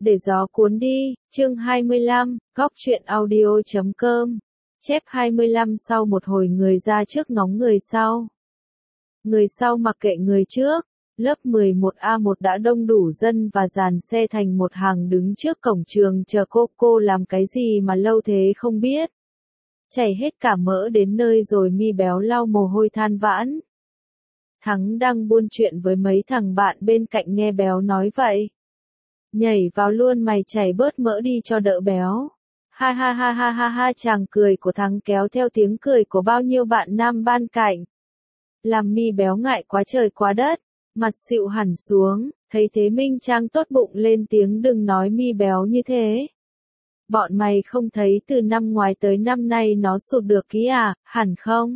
Để gió cuốn đi, chương 25, góc truyện audio.com. Chép 25 sau một hồi người ra trước ngóng người sau. Người sau mặc kệ người trước, lớp 11A1 đã đông đủ dân và dàn xe thành một hàng đứng trước cổng trường chờ cô làm cái gì mà lâu thế không biết. Chảy hết cả mỡ đến nơi rồi mi béo lau mồ hôi than vãn. Thắng đang buôn chuyện với mấy thằng bạn bên cạnh nghe béo nói vậy. Nhảy vào luôn mày, chảy bớt mỡ đi cho đỡ béo. Ha ha ha ha ha ha, chàng cười của Thắng kéo theo tiếng cười của bao nhiêu bạn nam ban cạnh. Làm mi béo ngại quá trời quá đất, mặt xịu hẳn xuống, thấy thế Minh Trang tốt bụng lên tiếng, đừng nói mi béo như thế. Bọn mày không thấy từ năm ngoái tới năm nay nó sụt được ký à, hẳn không?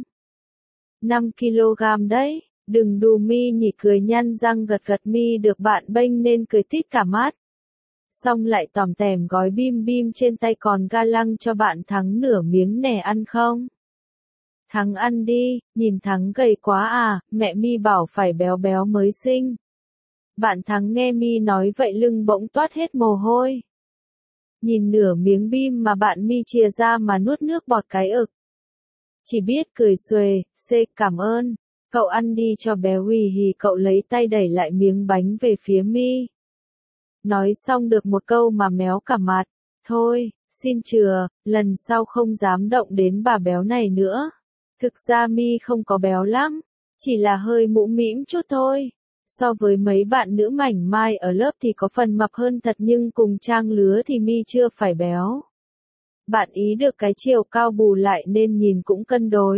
5 kg đấy. Đừng đù mi nhỉ, cười nhăn răng gật gật, mi được bạn bênh nên cười tít cả mắt. Xong lại tòm tèm gói bim bim trên tay còn ga lăng cho bạn Thắng nửa miếng nè, ăn không? Thắng ăn đi, nhìn Thắng gầy quá à, mẹ mi bảo phải béo béo mới xinh. Bạn Thắng nghe mi nói vậy lưng bỗng toát hết mồ hôi. Nhìn nửa miếng bim mà bạn mi chìa ra mà nuốt nước bọt cái ực. Chỉ biết cười xuề, cảm ơn. Cậu ăn đi cho béo, hì hì, cậu lấy tay đẩy lại miếng bánh về phía mi. Nói xong được một câu mà méo cả mặt. Thôi, xin chừa, lần sau không dám động đến bà béo này nữa. Thực ra mi không có béo lắm, chỉ là hơi mũm mĩm chút thôi. So với mấy bạn nữ mảnh mai ở lớp thì có phần mập hơn thật, nhưng cùng trang lứa thì mi chưa phải béo. Bạn ý được cái chiều cao bù lại nên nhìn cũng cân đối.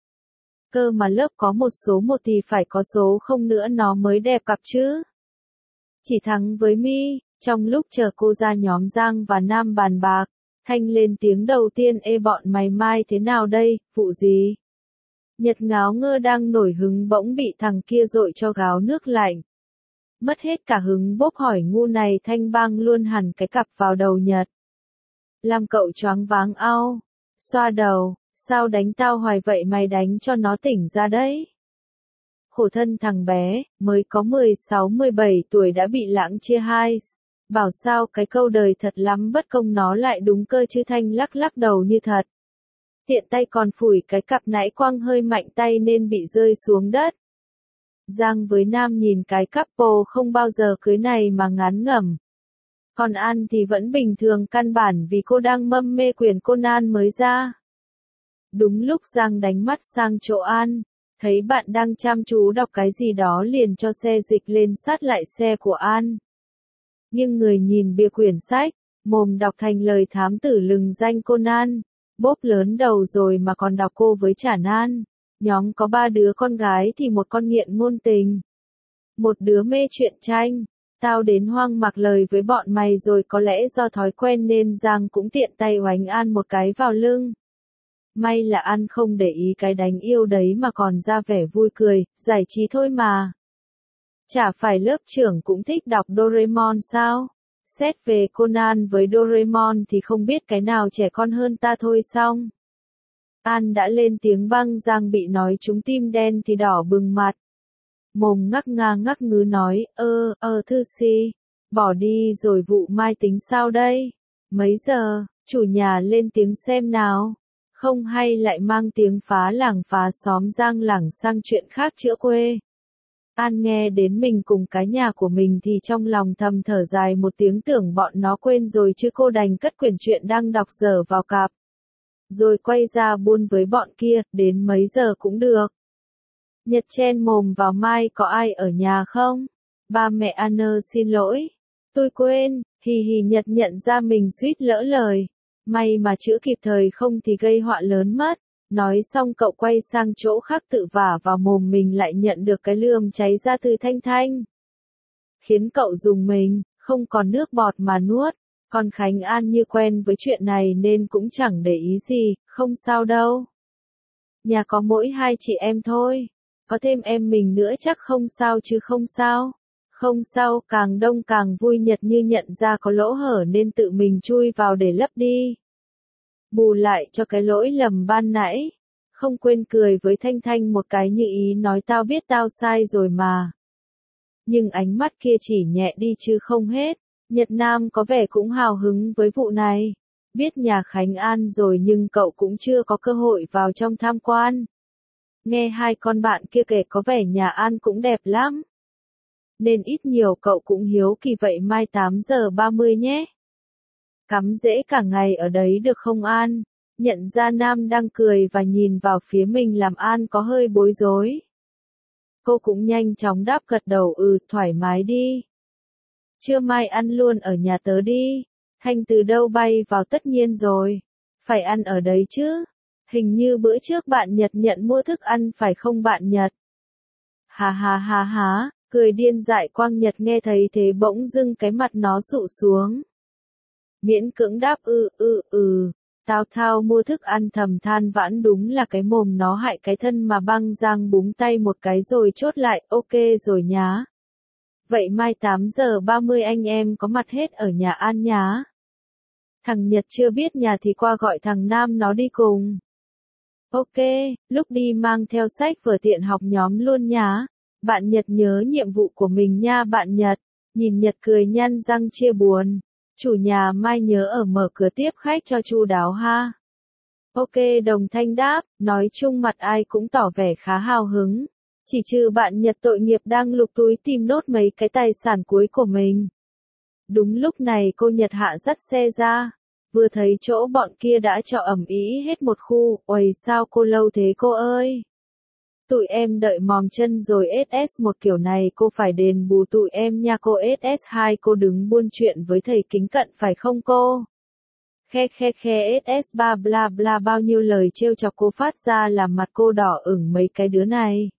Cơ mà lớp có một số 1 thì phải có số 0 nữa nó mới đẹp cặp chứ. Chỉ Thắng với mi, trong lúc chờ cô ra nhóm Giang và Nam bàn bạc, Thanh lên tiếng đầu tiên, ê bọn mày mai thế nào đây, vụ gì? Nhật ngáo ngơ đang nổi hứng bỗng bị thằng kia dội cho gáo nước lạnh. Mất hết cả hứng, bốp hỏi ngu này, Thanh bang luôn hẳn cái cặp vào đầu Nhật. Làm cậu choáng váng ao, xoa đầu. Sao đánh tao hoài vậy, mày đánh cho nó tỉnh ra đấy. Khổ thân thằng bé, mới có 16-17 tuổi đã bị lãng chia hai. Bảo sao cái câu đời thật lắm bất công nó lại đúng cơ chứ. Thanh lắc lắc đầu như thật. Tiện tay còn phủi cái cặp nãy quăng hơi mạnh tay nên bị rơi xuống đất. Giang với Nam nhìn cái couple không bao giờ cưới này mà ngán ngẩm. Còn An thì vẫn bình thường, căn bản vì cô đang mâm mê quyển Conan mới ra. Đúng lúc Giang đánh mắt sang chỗ An, thấy bạn đang chăm chú đọc cái gì đó liền cho xe dịch lên sát lại xe của An. Nhưng người nhìn bìa quyển sách, mồm đọc thành lời thám tử lừng danh Conan, bốp lớn đầu rồi mà còn đọc cô với chả nan. Nhóm có 3 đứa con gái thì một con nghiện ngôn tình, một đứa mê truyện tranh. Tao đến hoang mặc lời với bọn mày rồi, có lẽ do thói quen nên Giang cũng tiện tay oánh An một cái vào lưng. May là An không để ý cái đánh yêu đấy mà còn ra vẻ vui cười, giải trí thôi mà. Chả phải lớp trưởng cũng thích đọc Doraemon sao? Xét về Conan với Doraemon thì không biết cái nào trẻ con hơn ta thôi xong. An đã lên tiếng băng, Giang bị nói trúng tim đen thì đỏ bừng mặt. Mồm ngắc nga ngắc ngứ nói, thư si, bỏ đi rồi vụ mai tính sao đây? Mấy giờ, chủ nhà lên tiếng xem nào. Không hay lại mang tiếng phá làng phá xóm Giang lảng sang chuyện khác chữa quê. An nghe đến mình cùng cái nhà của mình thì trong lòng thầm thở dài một tiếng, tưởng bọn nó quên rồi chứ. Cô đành cất quyển truyện đang đọc dở vào cặp. Rồi quay ra buôn với bọn kia, đến mấy giờ cũng được. Nhật chen mồm vào, mai có ai ở nhà không? Ba mẹ An xin lỗi. Tôi quên, hì hì. Nhật nhận ra mình suýt lỡ lời. May mà chữa kịp thời, không thì gây họa lớn mất. Nói xong cậu quay sang chỗ khác tự vả vào mồm mình, lại nhận được cái lườm cháy ra từ Thanh Thanh. Khiến cậu rùng mình, không còn nước bọt mà nuốt. Còn Khánh An như quen với chuyện này nên cũng chẳng để ý gì, không sao đâu. Nhà có mỗi 2 chị em thôi. Có thêm em mình nữa chắc không sao chứ. Không sao. Không sao, càng đông càng vui. Nhật như nhận ra có lỗ hở nên tự mình chui vào để lấp đi. Bù lại cho cái lỗi lầm ban nãy. Không quên cười với Thanh Thanh một cái như ý nói, tao biết tao sai rồi mà. Nhưng ánh mắt kia chỉ nhẹ đi chứ không hết. Nhật Nam có vẻ cũng hào hứng với vụ này. Biết nhà Khánh An rồi nhưng cậu cũng chưa có cơ hội vào trong tham quan. Nghe hai con bạn kia kể có vẻ nhà An cũng đẹp lắm. Nên ít nhiều cậu cũng hiếu kỳ vậy mai 8:30 nhé. Cắm rễ cả ngày ở đấy được không An? Nhận ra Nam đang cười và nhìn vào phía mình làm An có hơi bối rối. Cô cũng nhanh chóng đáp gật đầu thoải mái đi. Trưa mai ăn luôn ở nhà tớ đi. Thanh từ đâu bay vào tất nhiên rồi. Phải ăn ở đấy chứ. Hình như bữa trước bạn Nhật nhận mua thức ăn phải không bạn Nhật? Hà hà hà hà, cười điên dại Quang Nhật nghe thấy thế bỗng dưng cái mặt nó sụ xuống. Miễn cưỡng đáp Tao thao mua thức ăn thầm than vãn đúng là cái mồm nó hại cái thân mà băng Giang búng tay một cái rồi chốt lại ok rồi nhá. Vậy mai 8:30 anh em có mặt hết ở nhà An nhá. Thằng Nhật chưa biết nhà thì qua gọi thằng Nam nó đi cùng. Ok, lúc đi mang theo sách vở tiện học nhóm luôn nhá. Bạn Nhật nhớ nhiệm vụ của mình nha bạn Nhật. Nhìn Nhật cười nhăn răng chia buồn. Chủ nhà mai nhớ ở mở cửa tiếp khách cho chu đáo ha. Ok đồng thanh đáp, nói chung mặt ai cũng tỏ vẻ khá hào hứng. Chỉ trừ bạn Nhật tội nghiệp đang lục túi tìm nốt mấy cái tài sản cuối của mình. Đúng lúc này cô Nhật Hạ dắt xe ra. Vừa thấy chỗ bọn kia đã trọ ầm ĩ hết một khu, uầy sao cô lâu thế cô ơi? Tụi em đợi mòm chân rồi SS1 kiểu này cô phải đền bù tụi em nha cô SS2 cô đứng buôn chuyện với thầy kính cận phải không cô? Khe SS3 bla bla bao nhiêu lời trêu chọc cô phát ra làm mặt cô đỏ ửng mấy cái đứa này.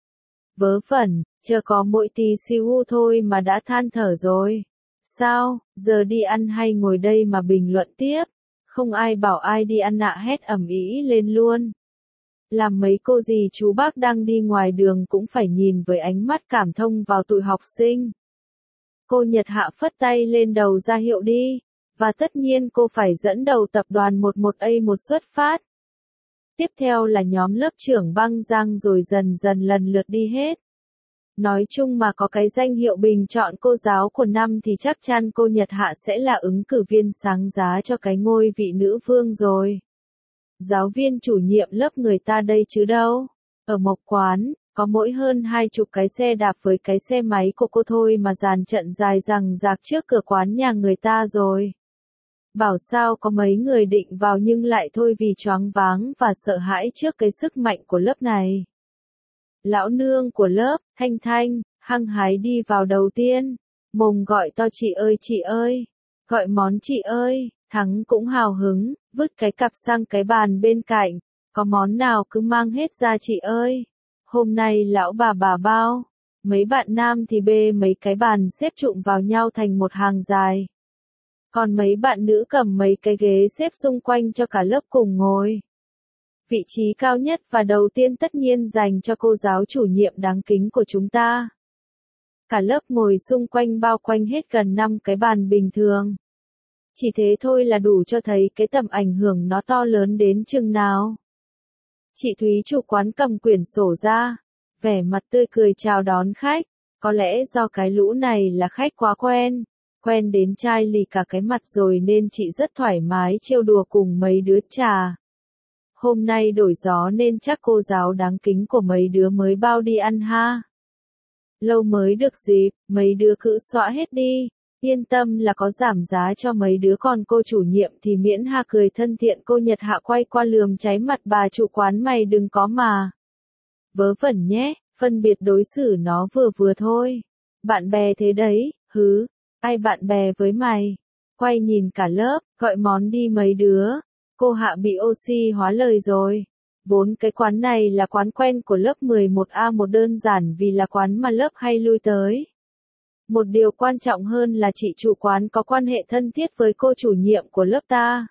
Vớ vẩn, chờ có mỗi tí xíu thôi mà đã than thở rồi. Sao, giờ đi ăn hay ngồi đây mà bình luận tiếp? Không ai bảo ai đi ăn nạ hét ầm ĩ lên luôn. Làm mấy cô dì chú bác đang đi ngoài đường cũng phải nhìn với ánh mắt cảm thông vào tụi học sinh. Cô Nhật Hạ phất tay lên đầu ra hiệu đi. Và tất nhiên cô phải dẫn đầu tập đoàn 11A1 xuất phát. Tiếp theo là nhóm lớp trưởng băng Giang rồi dần dần lần lượt đi hết. Nói chung mà có cái danh hiệu bình chọn cô giáo của năm thì chắc chắn cô Nhật Hạ sẽ là ứng cử viên sáng giá cho cái ngôi vị nữ vương rồi. Giáo viên chủ nhiệm lớp người ta đây chứ đâu. Ở Mộc Quán, có mỗi hơn 20 cái xe đạp với cái xe máy của cô thôi mà dàn trận dài rằng rạc trước cửa quán nhà người ta rồi. Bảo sao có mấy người định vào nhưng lại thôi vì choáng váng và sợ hãi trước cái sức mạnh của lớp này. Lão nương của lớp, Thanh Thanh, hăng hái đi vào đầu tiên. Mồm gọi to chị ơi. Gọi món chị ơi, Thắng cũng hào hứng, vứt cái cặp sang cái bàn bên cạnh. Có món nào cứ mang hết ra chị ơi. Hôm nay lão bà bao. Mấy bạn nam thì bê mấy cái bàn xếp trụm vào nhau thành một hàng dài. Còn mấy bạn nữ cầm mấy cái ghế xếp xung quanh cho cả lớp cùng ngồi. Vị trí cao nhất và đầu tiên tất nhiên dành cho cô giáo chủ nhiệm đáng kính của chúng ta. Cả lớp ngồi xung quanh bao quanh hết gần 5 cái bàn bình thường. Chỉ thế thôi là đủ cho thấy cái tầm ảnh hưởng nó to lớn đến chừng nào. Chị Thúy chủ quán cầm quyển sổ ra, vẻ mặt tươi cười chào đón khách. Có lẽ do cái lũ này là khách quá quen đến chai lì cả cái mặt rồi nên chị rất thoải mái trêu đùa cùng mấy đứa trà. Hôm nay đổi gió nên chắc cô giáo đáng kính của mấy đứa mới bao đi ăn ha. Lâu mới được dịp, mấy đứa cứ xõa hết đi. Yên tâm là có giảm giá cho mấy đứa còn cô chủ nhiệm thì miễn ha cười thân thiện cô Nhật Hạ quay qua lườm cháy mặt bà chủ quán mày đừng có mà. Vớ vẩn nhé, phân biệt đối xử nó vừa thôi. Bạn bè thế đấy, ai bạn bè với mày? Quay nhìn cả lớp, gọi món đi mấy đứa. Cô Hạ bị oxy hóa lời rồi. Vốn cái quán này là quán quen của lớp 11A1 đơn giản vì là quán mà lớp hay lui tới. Một điều quan trọng hơn là chị chủ quán có quan hệ thân thiết với cô chủ nhiệm của lớp ta.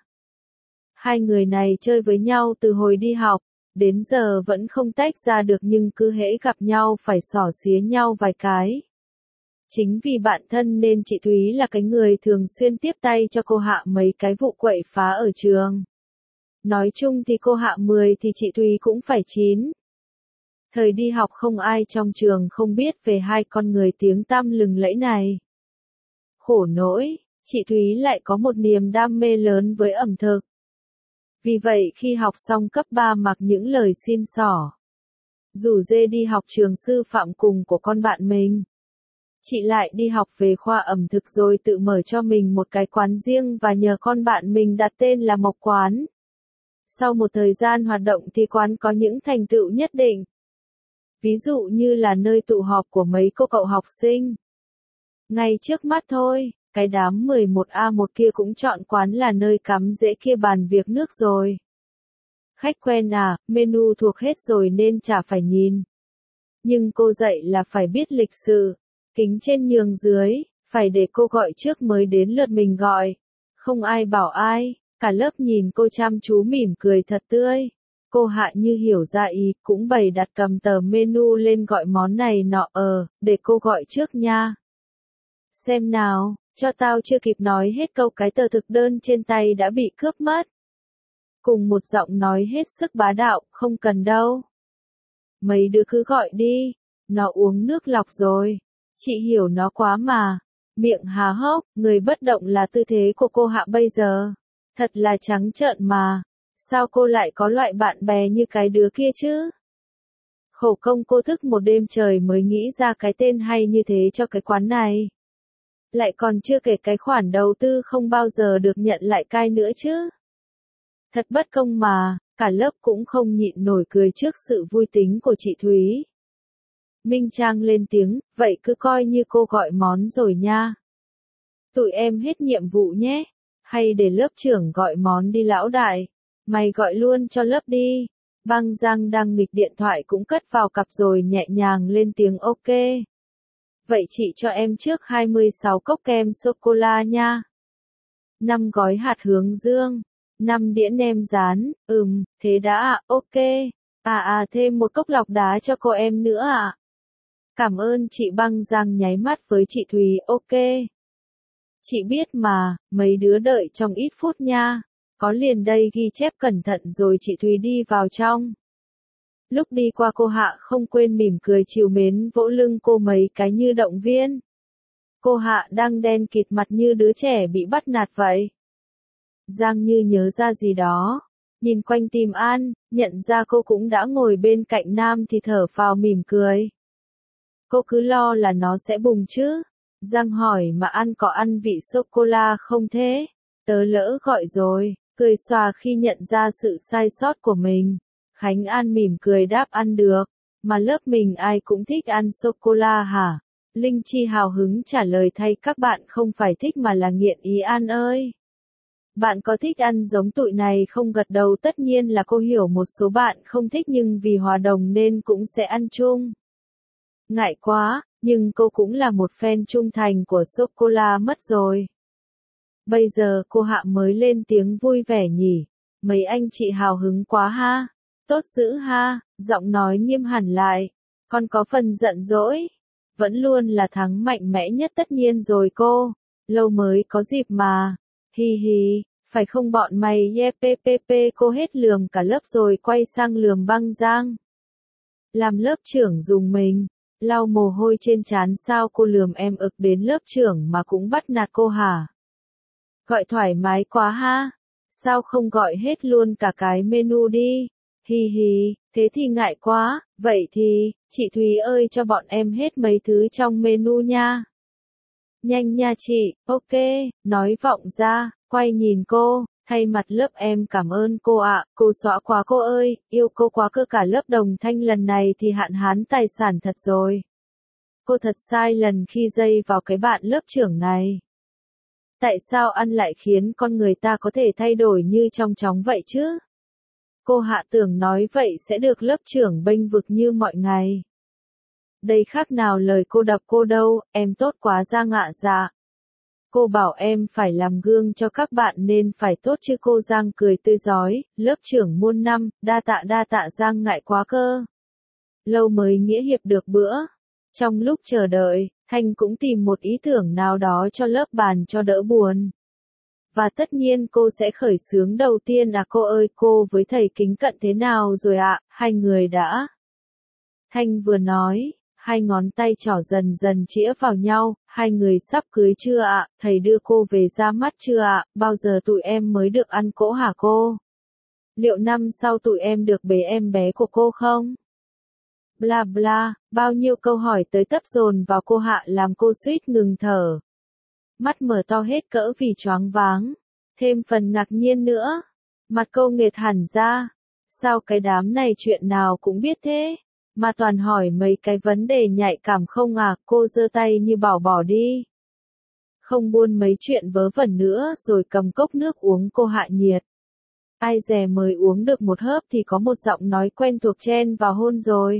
Hai người này chơi với nhau từ hồi đi học, đến giờ vẫn không tách ra được nhưng cứ hễ gặp nhau phải xỏ xía nhau vài cái. Chính vì bạn thân nên chị Thúy là cái người thường xuyên tiếp tay cho cô Hạ mấy cái vụ quậy phá ở trường. Nói chung thì cô Hạ 10 thì chị Thúy cũng phải 9. Thời đi học không ai trong trường không biết về hai con người tiếng tăm lừng lẫy này. Khổ nỗi, chị Thúy lại có một niềm đam mê lớn với ẩm thực. Vì vậy khi học xong cấp 3 mặc những lời xin xỏ, rủ dê đi học trường sư phạm cùng của con bạn mình. Chị lại đi học về khoa ẩm thực rồi tự mở cho mình một cái quán riêng và nhờ con bạn mình đặt tên là Mộc Quán. Sau một thời gian hoạt động thì quán có những thành tựu nhất định. Ví dụ như là nơi tụ họp của mấy cô cậu học sinh. Ngay trước mắt thôi, cái đám 11A1 kia cũng chọn quán là nơi cắm dễ kia bàn việc nước rồi. Khách quen à, menu thuộc hết rồi nên chả phải nhìn. Nhưng cô dạy là phải biết lịch sự, kính trên nhường dưới, phải để cô gọi trước mới đến lượt mình gọi. Không ai bảo ai, cả lớp nhìn cô chăm chú mỉm cười thật tươi. Cô Hạ như hiểu ra ý, cũng bày đặt cầm tờ menu lên gọi món này nọ để cô gọi trước nha. Xem nào, cho tao chưa kịp nói hết câu cái tờ thực đơn trên tay đã bị cướp mất. Cùng một giọng nói hết sức bá đạo, không cần đâu. Mấy đứa cứ gọi đi, nó uống nước lọc rồi. Chị hiểu nó quá mà. Miệng há hốc, người bất động là tư thế của cô Hạ bây giờ. Thật là trắng trợn mà. Sao cô lại có loại bạn bè như cái đứa kia chứ? Khổ công cô thức một đêm trời mới nghĩ ra cái tên hay như thế cho cái quán này. Lại còn chưa kể cái khoản đầu tư không bao giờ được nhận lại cai nữa chứ. Thật bất công mà, cả lớp cũng không nhịn nổi cười trước sự vui tính của chị Thúy. Minh Trang lên tiếng, vậy cứ coi như cô gọi món rồi nha. Tụi em hết nhiệm vụ nhé, hay để lớp trưởng gọi món đi lão đại. Mày gọi luôn cho lớp đi. Băng Giang đang nghịch điện thoại cũng cất vào cặp rồi nhẹ nhàng lên tiếng ok. Vậy chị cho em trước 26 cốc kem sô-cô-la nha. 5 gói hạt hướng dương. 5 đĩa nem rán, thế đã ạ, ok. Thêm một cốc lọc đá cho cô em nữa ạ. Cảm ơn chị Băng Giang nháy mắt với chị Thùy, ok. Chị biết mà, mấy đứa đợi trong ít phút nha. Có liền đây ghi chép cẩn thận rồi chị Thùy đi vào trong. Lúc đi qua cô Hạ không quên mỉm cười trìu mến vỗ lưng cô mấy cái như động viên. Cô Hạ đang đen kịt mặt như đứa trẻ bị bắt nạt vậy. Giang như nhớ ra gì đó, nhìn quanh tìm An, nhận ra cô cũng đã ngồi bên cạnh Nam thì thở phào mỉm cười. Cô cứ lo là nó sẽ bùng chứ. Giang hỏi mà An có ăn vị sô-cô-la không thế? Tớ lỡ gọi rồi, cười xòa khi nhận ra sự sai sót của mình. Khánh An mỉm cười đáp ăn được, mà lớp mình ai cũng thích ăn sô-cô-la hả? Linh Chi hào hứng trả lời thay các bạn không phải thích mà là nghiện ý An ơi. Bạn có thích ăn giống tụi này không? Gật đầu. Tất nhiên là cô hiểu một số bạn không thích nhưng vì hòa đồng nên cũng sẽ ăn chung. Ngại quá, nhưng cô cũng là một fan trung thành của sô-cô-la mất rồi. Bây giờ cô Hạ mới lên tiếng vui vẻ nhỉ. Mấy anh chị hào hứng quá ha. Tốt dữ ha, giọng nói nghiêm hẳn lại. Con có phần giận dỗi. Vẫn luôn là thắng mạnh mẽ nhất tất nhiên rồi cô. Lâu mới có dịp mà. Hi hi, phải không bọn mày? Yeah, ppp. Cô hết lườm cả lớp rồi quay sang lườm Băng Giang. Làm lớp trưởng dùng mình. Lau mồ hôi trên trán. Sao cô lườm em ực đến lớp trưởng mà cũng bắt nạt cô hả? Gọi thoải mái quá ha. Sao không gọi hết luôn cả cái menu đi? Hi hi, thế thì ngại quá. Vậy thì, chị Thúy ơi cho bọn em hết mấy thứ trong menu nha. Nhanh nha chị, ok, nói vọng ra, quay nhìn cô, thay mặt lớp em cảm ơn cô ạ, cô xóa quá cô ơi, yêu cô quá cơ. Cả lớp đồng thanh lần này thì hạn hán tài sản thật rồi. Cô thật sai lần khi dây vào cái bạn lớp trưởng này. Tại sao ăn lại khiến con người ta có thể thay đổi như trong chóng vậy chứ? Cô Hạ tưởng nói vậy sẽ được lớp trưởng bênh vực như mọi ngày. Đây khác nào lời cô đập cô đâu, em tốt quá Giang ạ. Dạ. Cô bảo em phải làm gương cho các bạn nên phải tốt chứ. Cô Giang cười tươi rói, lớp trưởng muôn năm, đa tạ Giang ngại quá cơ. Lâu mới nghĩa hiệp được bữa. Trong lúc chờ đợi, Thanh cũng tìm một ý tưởng nào đó cho lớp bàn cho đỡ buồn. Và tất nhiên cô sẽ khởi xướng đầu tiên. Cô ơi, cô với thầy kính cận thế nào rồi ạ? Hai người đã. Thanh vừa nói, Hai ngón tay trỏ dần dần chĩa vào nhau, hai người sắp cưới chưa ạ, thầy đưa cô về ra mắt chưa ạ, bao giờ tụi em mới được ăn cỗ hả cô? Liệu năm sau tụi em được bế em bé của cô không? Bla bla, bao nhiêu câu hỏi tới tấp dồn vào cô Hạ làm cô suýt ngừng thở. Mắt mở to hết cỡ vì choáng váng. Thêm phần ngạc nhiên nữa. Mặt cô nghệt hẳn ra. Sao cái đám này chuyện nào cũng biết thế? Mà toàn hỏi mấy cái vấn đề nhạy cảm không à? Cô giơ tay như bảo bỏ đi. Không buôn mấy chuyện vớ vẩn nữa rồi cầm cốc nước uống cô hạ nhiệt. Ai dè mới uống được một hớp thì có một giọng nói quen thuộc chen vào hôn rồi.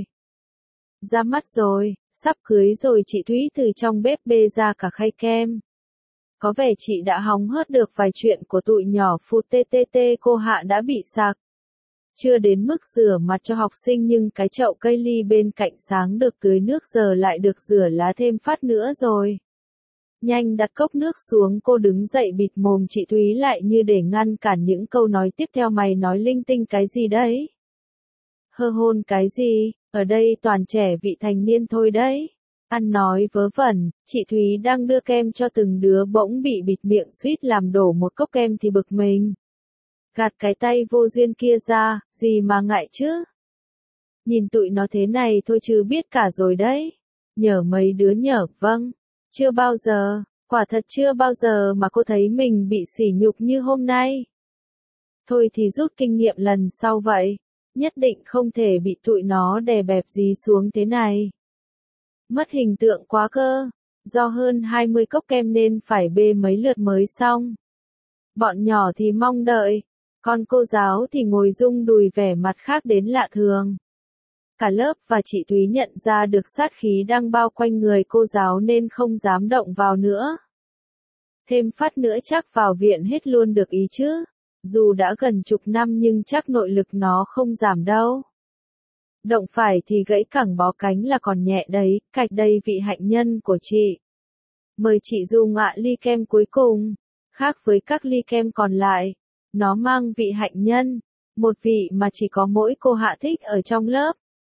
Ra mắt rồi, sắp cưới rồi chị Thúy từ trong bếp bê ra cả khay kem. Có vẻ chị đã hóng hớt được vài chuyện của tụi nhỏ phụt ttt cô Hạ đã bị sặc. Chưa đến mức rửa mặt cho học sinh nhưng cái chậu cây ly bên cạnh sáng được tưới nước giờ lại được rửa lá thêm phát nữa rồi. Nhanh đặt cốc nước xuống cô đứng dậy bịt mồm chị Thúy lại như để ngăn cản những câu nói tiếp theo mày nói linh tinh cái gì đấy. Hơ hôn cái gì, ở đây toàn trẻ vị thành niên thôi đấy. Ăn nói vớ vẩn, chị Thúy đang đưa kem cho từng đứa bỗng bị bịt miệng suýt làm đổ một cốc kem thì bực mình. Gạt cái tay vô duyên kia ra, gì mà ngại chứ. Nhìn tụi nó thế này thôi chứ biết cả rồi đấy. Nhờ mấy đứa nhở, vâng. Chưa bao giờ, quả thật chưa bao giờ mà cô thấy mình bị sỉ nhục như hôm nay. Thôi thì rút kinh nghiệm lần sau vậy. Nhất định không thể bị tụi nó đè bẹp gì xuống thế này. Mất hình tượng quá cơ. Do hơn 20 cốc kem nên phải bê mấy lượt mới xong. Bọn nhỏ thì mong đợi. Còn cô giáo thì ngồi rung đùi vẻ mặt khác đến lạ thường. Cả lớp và chị Thúy nhận ra được sát khí đang bao quanh người cô giáo nên không dám động vào nữa. Thêm phát nữa chắc vào viện hết luôn được ý chứ. Dù đã gần chục năm nhưng chắc nội lực nó không giảm đâu. Động phải thì gãy cẳng bó cánh là còn nhẹ đấy, cạch đây vị hạnh nhân của chị. Mời chị dùng ạ ly kem cuối cùng. Khác với các ly kem còn lại, nó mang vị hạnh nhân, một vị mà chỉ có mỗi cô Hạ thích ở trong lớp.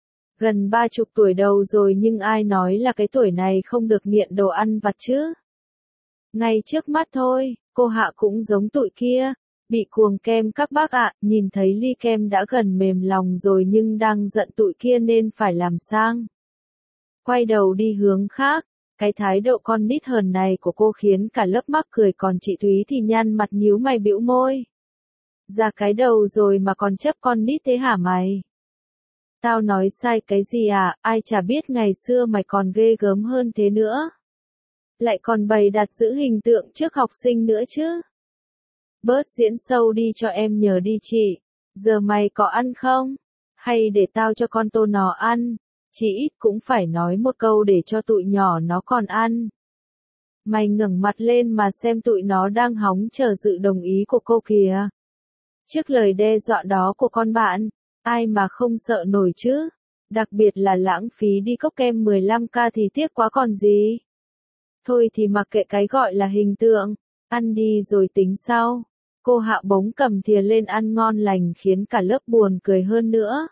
Gần 30 tuổi đầu rồi nhưng ai nói là cái tuổi này không được nghiện đồ ăn vặt chứ. Ngay trước mắt thôi, cô Hạ cũng giống tụi kia. Bị cuồng kem các bác ạ, nhìn thấy ly kem đã gần mềm lòng rồi nhưng đang giận tụi kia nên phải làm sang. Quay đầu đi hướng khác, cái thái độ con nít hờn này của cô khiến cả lớp mắc cười còn chị Thúy thì nhăn mặt nhíu mày bĩu môi. Ra cái đầu rồi mà còn chấp con nít thế hả mày? Tao nói sai cái gì à, ai chả biết ngày xưa mày còn ghê gớm hơn thế nữa. Lại còn bày đặt giữ hình tượng trước học sinh nữa chứ. Bớt diễn sâu đi cho em nhờ đi chị. Giờ mày có ăn không? Hay để tao cho con tô nó ăn? Chỉ ít cũng phải nói một câu để cho tụi nhỏ nó còn ăn. Mày ngẩng mặt lên mà xem tụi nó đang hóng chờ sự đồng ý của cô kìa. Trước lời đe dọa đó của con bạn, ai mà không sợ nổi chứ? Đặc biệt là lãng phí đi cốc kem 15k thì tiếc quá còn gì. Thôi thì mặc kệ cái gọi là hình tượng, ăn đi rồi tính sau. Cô Hạ bỗng cầm thìa lên ăn ngon lành khiến cả lớp buồn cười hơn nữa.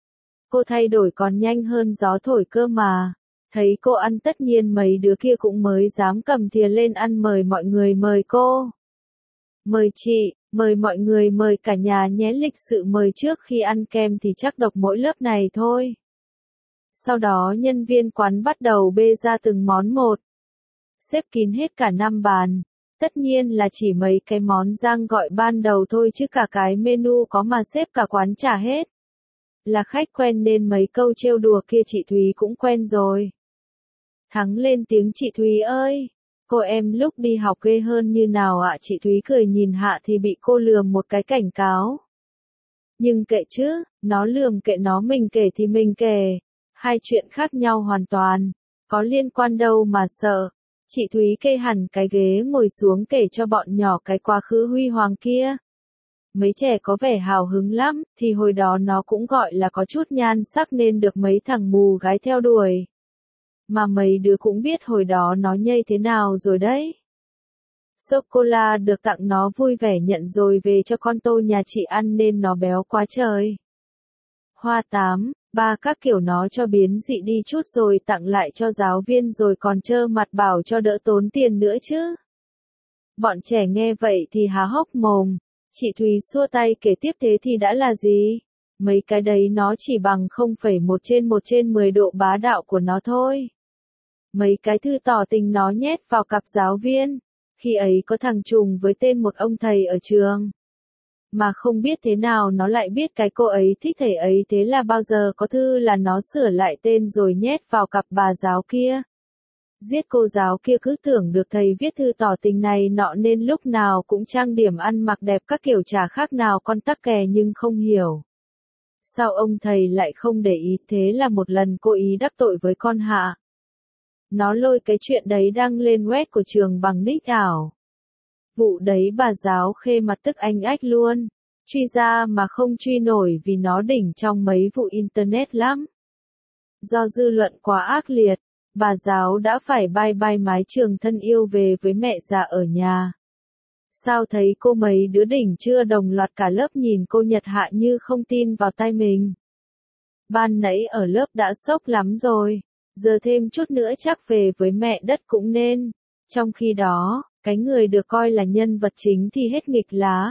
Cô thay đổi còn nhanh hơn gió thổi cơ mà. Thấy cô ăn tất nhiên mấy đứa kia cũng mới dám cầm thìa lên ăn mời mọi người mời cô. Mời chị, mời mọi người mời cả nhà nhé lịch sự mời trước khi ăn kem thì chắc độc mỗi lớp này thôi. Sau đó nhân viên quán bắt đầu bê ra từng món một. Xếp kín hết cả 5 bàn. Tất nhiên là chỉ mấy cái món Giang gọi ban đầu thôi chứ cả cái menu có mà xếp cả quán trả hết. Là khách quen nên mấy câu trêu đùa kia chị Thúy cũng quen rồi. Thắng lên tiếng chị Thúy ơi, cô em lúc đi học ghê hơn như nào ạ? Chị Thúy cười nhìn Hạ thì bị cô lườm một cái cảnh cáo. Nhưng kệ chứ, nó lườm kệ nó mình kể thì mình kể. Hai chuyện khác nhau hoàn toàn, có liên quan đâu mà sợ. Chị Thúy kê hẳn cái ghế ngồi xuống kể cho bọn nhỏ cái quá khứ huy hoàng kia. Mấy trẻ có vẻ hào hứng lắm, thì hồi đó nó cũng gọi là có chút nhan sắc nên được mấy thằng mù gái theo đuổi. Mà mấy đứa cũng biết hồi đó nó nhây thế nào rồi đấy. Sô-cô-la được tặng nó vui vẻ nhận rồi về cho con Tô nhà chị ăn nên nó béo quá trời. Hoa 8, Ba các kiểu nó cho biến dị đi chút rồi tặng lại cho giáo viên rồi còn trơ mặt bảo cho đỡ tốn tiền nữa chứ. Bọn trẻ nghe vậy thì há hốc mồm. Chị Thúy xua tay kể tiếp thế thì đã là gì? Mấy cái đấy nó chỉ bằng 0,1/10 độ bá đạo của nó thôi. Mấy cái thư tỏ tình nó nhét vào cặp giáo viên. Khi ấy có thằng trùng với tên một ông thầy ở trường. Mà không biết thế nào nó lại biết cái cô ấy thích thầy ấy, thế là bao giờ có thư là nó sửa lại tên rồi nhét vào cặp bà giáo kia. Giết cô giáo kia cứ tưởng được thầy viết thư tỏ tình này nọ nên lúc nào cũng trang điểm ăn mặc đẹp các kiểu chả khác nào con tắc kè, nhưng không hiểu sao ông thầy lại không để ý, thế là một lần cố ý đắc tội với con Hạ. Nó lôi cái chuyện đấy đăng lên web của trường bằng nick ảo. Vụ đấy bà giáo Khê mặt tức anh ách luôn. Truy ra mà không truy nổi vì nó đỉnh trong mấy vụ internet lắm. Do dư luận quá ác liệt, bà giáo đã phải bye bye mái trường thân yêu về với mẹ già ở nhà. Sao thấy cô mấy đứa đỉnh chưa đồng loạt cả lớp nhìn cô Nhật Hạ như không tin vào tai mình. Ban nãy ở lớp đã sốc lắm rồi, giờ thêm chút nữa chắc về với mẹ đất cũng nên. Trong khi đó, cái người được coi là nhân vật chính thì hết nghịch lá.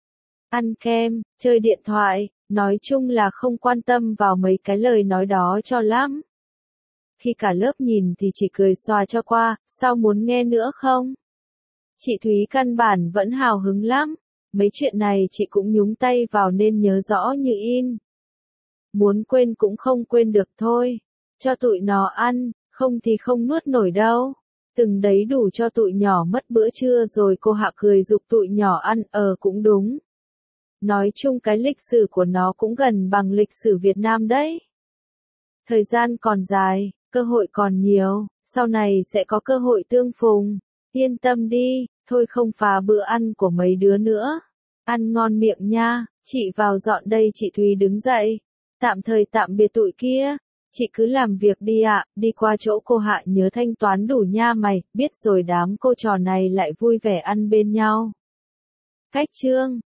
Ăn kem, chơi điện thoại, nói chung là không quan tâm vào mấy cái lời nói đó cho lắm. Khi cả lớp nhìn thì chỉ cười xòa cho qua, sao muốn nghe nữa không? Chị Thúy căn bản vẫn hào hứng lắm, mấy chuyện này chị cũng nhúng tay vào nên nhớ rõ như in. Muốn quên cũng không quên được thôi, cho tụi nó ăn, không thì không nuốt nổi đâu. Từng đấy đủ cho tụi nhỏ mất bữa trưa rồi. Cô Hạ cười giục tụi nhỏ ăn, cũng đúng. Nói chung cái lịch sử của nó cũng gần bằng lịch sử Việt Nam đấy. Thời gian còn dài, cơ hội còn nhiều, sau này sẽ có cơ hội tương phùng. Yên tâm đi, thôi không phá bữa ăn của mấy đứa nữa. Ăn ngon miệng nha, chị vào dọn đây. Chị Thúy đứng dậy. Tạm thời tạm biệt tụi kia. Chị cứ làm việc đi ạ, đi qua chỗ cô Hạ nhớ thanh toán đủ nha mày, biết rồi đám cô trò này lại vui vẻ ăn bên nhau. Cách chương